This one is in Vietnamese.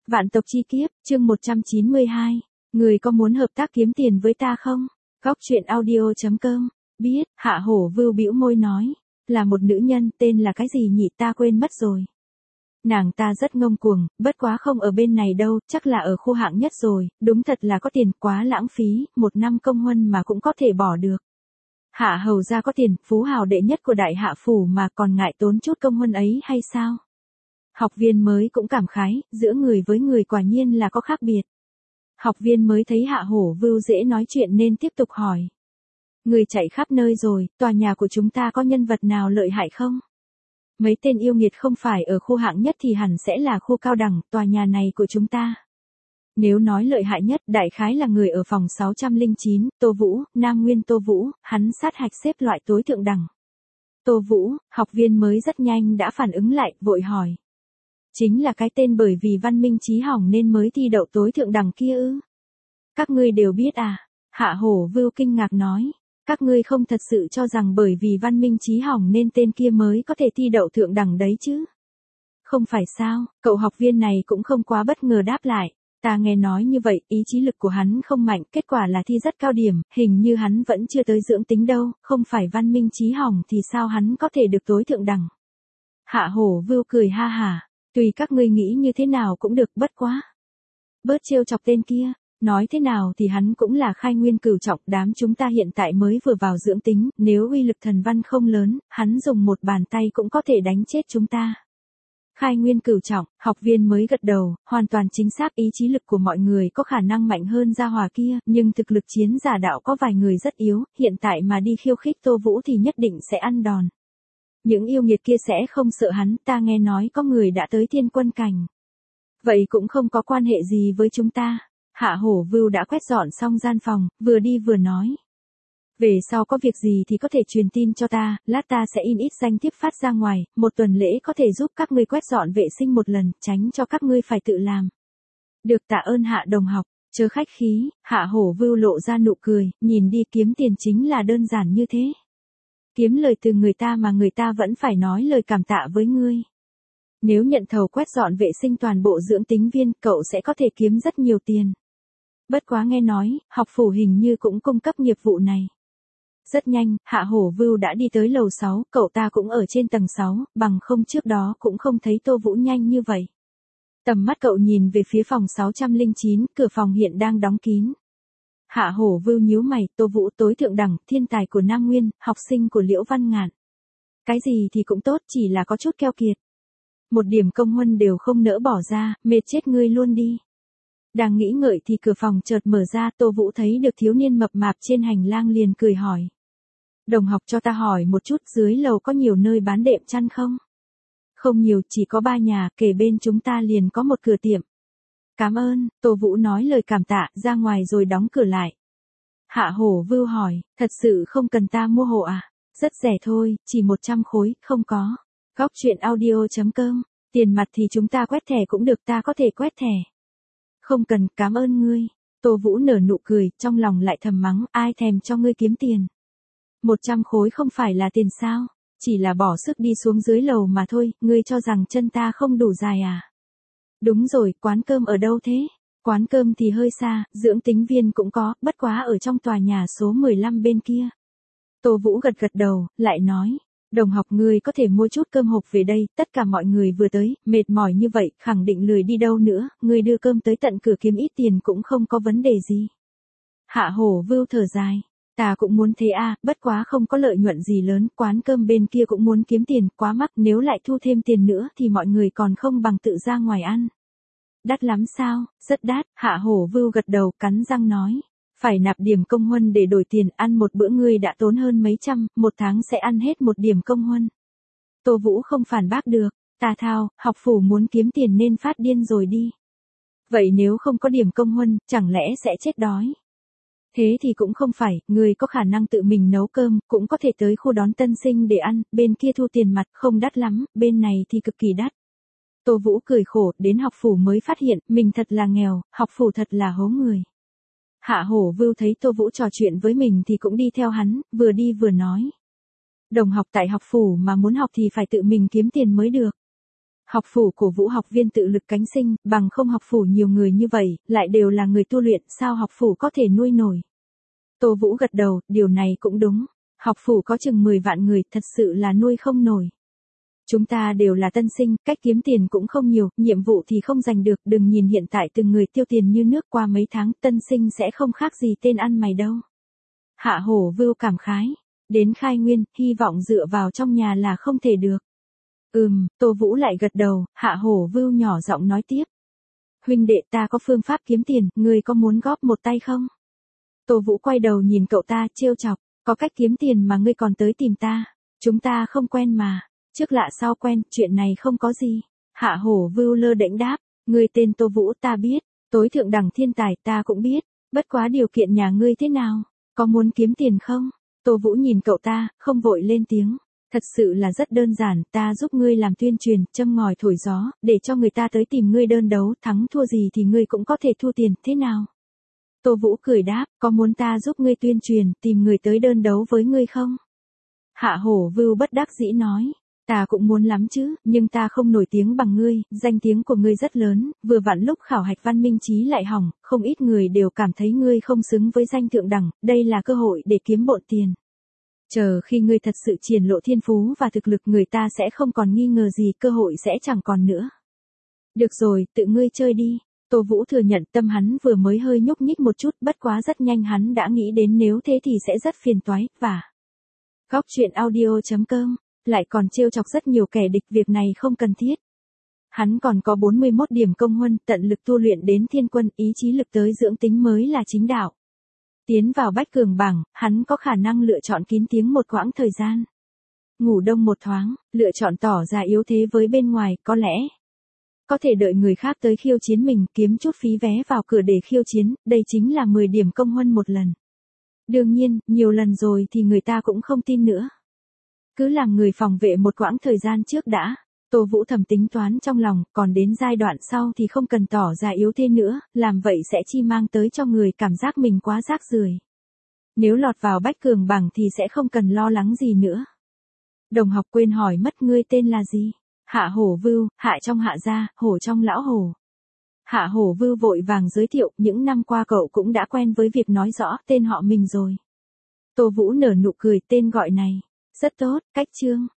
Vạn tộc chi kiếp, chương 192. Người có muốn hợp tác kiếm tiền với ta không? Góc truyện audio.com. Biết, Hạ Hổ Vưu bĩu môi nói. Là một nữ nhân, tên là cái gì nhỉ, ta quên mất rồi. Nàng ta rất ngông cuồng, bất quá không ở bên này đâu, chắc là ở khu hạng nhất rồi, đúng thật là có tiền, quá lãng phí, 1 năm công huân mà cũng có thể bỏ được. Hạ hầu gia có tiền, phú hào đệ nhất của đại hạ phủ mà còn ngại tốn chút công huân ấy hay sao? Học viên mới cũng cảm khái, giữa người với người quả nhiên là có khác biệt. Học viên mới thấy Hạ Hổ Vưu dễ nói chuyện nên tiếp tục hỏi. Người chạy khắp nơi rồi, tòa nhà của chúng ta có nhân vật nào lợi hại không? Mấy tên yêu nghiệt không phải ở khu hạng nhất thì hẳn sẽ là khu cao đẳng, tòa nhà này của chúng ta. Nếu nói lợi hại nhất, đại khái là người ở phòng 609, Tô Vũ, Nam Nguyên Tô Vũ, hắn sát hạch xếp loại tối thượng đẳng. Tô Vũ, học viên mới rất nhanh đã phản ứng lại, vội hỏi. Chính là cái tên bởi vì văn minh trí hỏng nên mới thi đậu tối thượng đẳng kia ư? Các ngươi đều biết à? Hạ Hổ Vưu kinh ngạc nói. Các ngươi không thật sự cho rằng bởi vì văn minh trí hỏng nên tên kia mới có thể thi đậu thượng đẳng đấy chứ? Không phải sao, cậu học viên này cũng không quá bất ngờ đáp lại. Ta nghe nói như vậy, ý chí lực của hắn không mạnh, kết quả là thi rất cao điểm, hình như hắn vẫn chưa tới dưỡng tính đâu, không phải văn minh trí hỏng thì sao hắn có thể được tối thượng đẳng? Hạ Hổ Vưu cười ha hả, tùy các ngươi nghĩ như thế nào cũng được, bất quá. Bớt trêu chọc tên kia, nói thế nào thì hắn cũng là khai nguyên cửu trọng, đám chúng ta hiện tại mới vừa vào dưỡng tính, nếu uy lực thần văn không lớn, hắn dùng một bàn tay cũng có thể đánh chết chúng ta. Khai nguyên cửu trọng, học viên mới gật đầu, hoàn toàn chính xác, ý chí lực của mọi người có khả năng mạnh hơn gia hỏa kia, nhưng thực lực chiến giả đạo có vài người rất yếu, hiện tại mà đi khiêu khích Tô Vũ thì nhất định sẽ ăn đòn. Những yêu nghiệt kia sẽ không sợ hắn, ta nghe nói có người đã tới thiên quân cảnh. Vậy cũng không có quan hệ gì với chúng ta. Hạ Hổ Vưu đã quét dọn xong gian phòng, vừa đi vừa nói. Về sau có việc gì thì có thể truyền tin cho ta, lát ta sẽ in ít danh thiếp phát ra ngoài, một tuần lễ có thể giúp các ngươi quét dọn vệ sinh một lần, tránh cho các ngươi phải tự làm. Được, tạ ơn Hạ đồng học, chớ khách khí. Hạ Hổ Vưu lộ ra nụ cười, nhìn đi, kiếm tiền chính là đơn giản như thế. Kiếm lời từ người ta mà người ta vẫn phải nói lời cảm tạ với ngươi. Nếu nhận thầu quét dọn vệ sinh toàn bộ dưỡng tính viên, cậu sẽ có thể kiếm rất nhiều tiền. Bất quá nghe nói, học phủ hình như cũng cung cấp nghiệp vụ này. Rất nhanh, Hạ Hổ Vưu đã đi tới lầu 6, cậu ta cũng ở trên tầng 6, bằng không trước đó cũng không thấy Tô Vũ nhanh như vậy. Tầm mắt cậu nhìn về phía phòng 609, cửa phòng hiện đang đóng kín. Hạ Hổ Vưu nhíu mày, Tô Vũ tối thượng đẳng, thiên tài của Nam Nguyên, học sinh của Liễu Văn Ngạn. Cái gì thì cũng tốt, chỉ là có chút keo kiệt. Một điểm công huân đều không nỡ bỏ ra, mệt chết ngươi luôn đi. Đang nghĩ ngợi thì cửa phòng chợt mở ra, Tô Vũ thấy được thiếu niên mập mạp trên hành lang liền cười hỏi. Đồng học, cho ta hỏi một chút, dưới lầu có nhiều nơi bán đệm chăn không? Không nhiều, chỉ có 3 nhà, kề bên chúng ta liền có một cửa tiệm. Cảm ơn, Tô Vũ nói lời cảm tạ, ra ngoài rồi đóng cửa lại. Hạ Hổ Vưu hỏi, thật sự không cần ta mua hộ à? Rất rẻ thôi, chỉ 100 khối, không có. Góc truyện audio.com, tiền mặt thì chúng ta quét thẻ cũng được, ta có thể quét thẻ. Không cần, cảm ơn ngươi. Tô Vũ nở nụ cười, trong lòng lại thầm mắng, ai thèm cho ngươi kiếm tiền. 100 khối không phải là tiền sao? Chỉ là bỏ sức đi xuống dưới lầu mà thôi, ngươi cho rằng chân ta không đủ dài à? Đúng rồi, quán cơm ở đâu thế? Quán cơm thì hơi xa, dưỡng tính viên cũng có, bất quá ở trong tòa nhà số 15 bên kia. Tô Vũ gật gật đầu, lại nói. Đồng học, ngươi có thể mua chút cơm hộp về đây, tất cả mọi người vừa tới, mệt mỏi như vậy, khẳng định lười đi đâu nữa, ngươi đưa cơm tới tận cửa kiếm ít tiền cũng không có vấn đề gì. Hạ Hổ Vưu thở dài, ta cũng muốn thế à, bất quá không có lợi nhuận gì lớn, quán cơm bên kia cũng muốn kiếm tiền, quá mắc, nếu lại thu thêm tiền nữa thì mọi người còn không bằng tự ra ngoài ăn. Đắt lắm sao? Rất đắt. Hạ Hổ Vưu gật đầu, cắn răng nói. Phải nạp điểm công huân để đổi tiền, ăn một bữa ngươi đã tốn hơn mấy trăm, một tháng sẽ ăn hết một điểm công huân. Tô Vũ không phản bác được, ta thao, học phủ muốn kiếm tiền nên phát điên rồi đi. Vậy nếu không có điểm công huân, chẳng lẽ sẽ chết đói? Thế thì cũng không phải, ngươi có khả năng tự mình nấu cơm, cũng có thể tới khu đón tân sinh để ăn, bên kia thu tiền mặt không đắt lắm, bên này thì cực kỳ đắt. Tô Vũ cười khổ, đến học phủ mới phát hiện, mình thật là nghèo, học phủ thật là hố người. Hạ Hổ Vưu thấy Tô Vũ trò chuyện với mình thì cũng đi theo hắn, vừa đi vừa nói. Đồng học, tại học phủ mà muốn học thì phải tự mình kiếm tiền mới được. Học phủ cổ vũ học viên tự lực cánh sinh, bằng không học phủ nhiều người như vậy, lại đều là người tu luyện, sao học phủ có thể nuôi nổi. Tô Vũ gật đầu, điều này cũng đúng. Học phủ có chừng 10 vạn người, thật sự là nuôi không nổi. Chúng ta đều là tân sinh, cách kiếm tiền cũng không nhiều, nhiệm vụ thì không giành được, đừng nhìn hiện tại từng người tiêu tiền như nước, qua mấy tháng tân sinh sẽ không khác gì tên ăn mày đâu. Hạ Hổ Vưu cảm khái, đến khai nguyên, hy vọng dựa vào trong nhà là không thể được. Tô Vũ lại gật đầu, Hạ Hổ Vưu nhỏ giọng nói tiếp. Huynh đệ, ta có phương pháp kiếm tiền, ngươi có muốn góp một tay không? Tô Vũ quay đầu nhìn cậu ta, trêu chọc, có cách kiếm tiền mà ngươi còn tới tìm ta, chúng ta không quen mà. Trước lạ sau quen, chuyện này không có gì. Hạ Hổ Vưu lơ đễnh đáp, ngươi tên Tô Vũ ta biết, tối thượng đẳng thiên tài ta cũng biết, bất quá điều kiện nhà ngươi thế nào, có muốn kiếm tiền không? Tô Vũ nhìn cậu ta, không vội lên tiếng, thật sự là rất đơn giản, ta giúp ngươi làm tuyên truyền, châm ngòi thổi gió, để cho người ta tới tìm ngươi đơn đấu, thắng thua gì thì ngươi cũng có thể thu tiền, thế nào? Tô Vũ cười đáp, có muốn ta giúp ngươi tuyên truyền, tìm người tới đơn đấu với ngươi không? Hạ Hổ Vưu bất đắc dĩ nói. Ta cũng muốn lắm chứ, nhưng ta không nổi tiếng bằng ngươi, danh tiếng của ngươi rất lớn, vừa vặn lúc khảo hạch văn minh trí lại hỏng, không ít người đều cảm thấy ngươi không xứng với danh thượng đẳng, đây là cơ hội để kiếm bộn tiền. Chờ khi ngươi thật sự triển lộ thiên phú và thực lực người ta sẽ không còn nghi ngờ gì, cơ hội sẽ chẳng còn nữa. Được rồi, tự ngươi chơi đi. Tô Vũ thừa nhận tâm hắn vừa mới hơi nhúc nhích một chút, bất quá rất nhanh hắn đã nghĩ đến nếu thế thì sẽ rất phiền toái, và Góc truyện audio.com lại còn trêu chọc rất nhiều kẻ địch, việc này không cần thiết. Hắn còn có 41 điểm công huân, tận lực tu luyện đến thiên quân, ý chí lực tới dưỡng tính mới là chính đạo. Tiến vào bách cường bảng, hắn có khả năng lựa chọn kín tiếng một quãng thời gian. Ngủ đông một thoáng, lựa chọn tỏ ra yếu thế với bên ngoài, có lẽ có thể đợi người khác tới khiêu chiến mình, kiếm chút phí vé vào cửa để khiêu chiến, đây chính là 10 điểm công huân một lần. Đương nhiên, nhiều lần rồi thì người ta cũng không tin nữa. Cứ làm người phòng vệ một quãng thời gian trước đã. Tô Vũ thầm tính toán trong lòng, còn đến giai đoạn sau thì không cần tỏ ra yếu thế nữa, làm vậy sẽ chi mang tới cho người cảm giác mình quá rác rưởi. Nếu lọt vào bách cường bảng thì sẽ không cần lo lắng gì nữa. Đồng học quên hỏi mất ngươi tên là gì? Hạ Hổ Vưu, hạ trong hạ gia, hổ trong lão hổ. Hạ Hổ Vưu vội vàng giới thiệu, những năm qua cậu cũng đã quen với việc nói rõ tên họ mình rồi. Tô Vũ nở nụ cười, tên gọi này rất tốt, cách chương.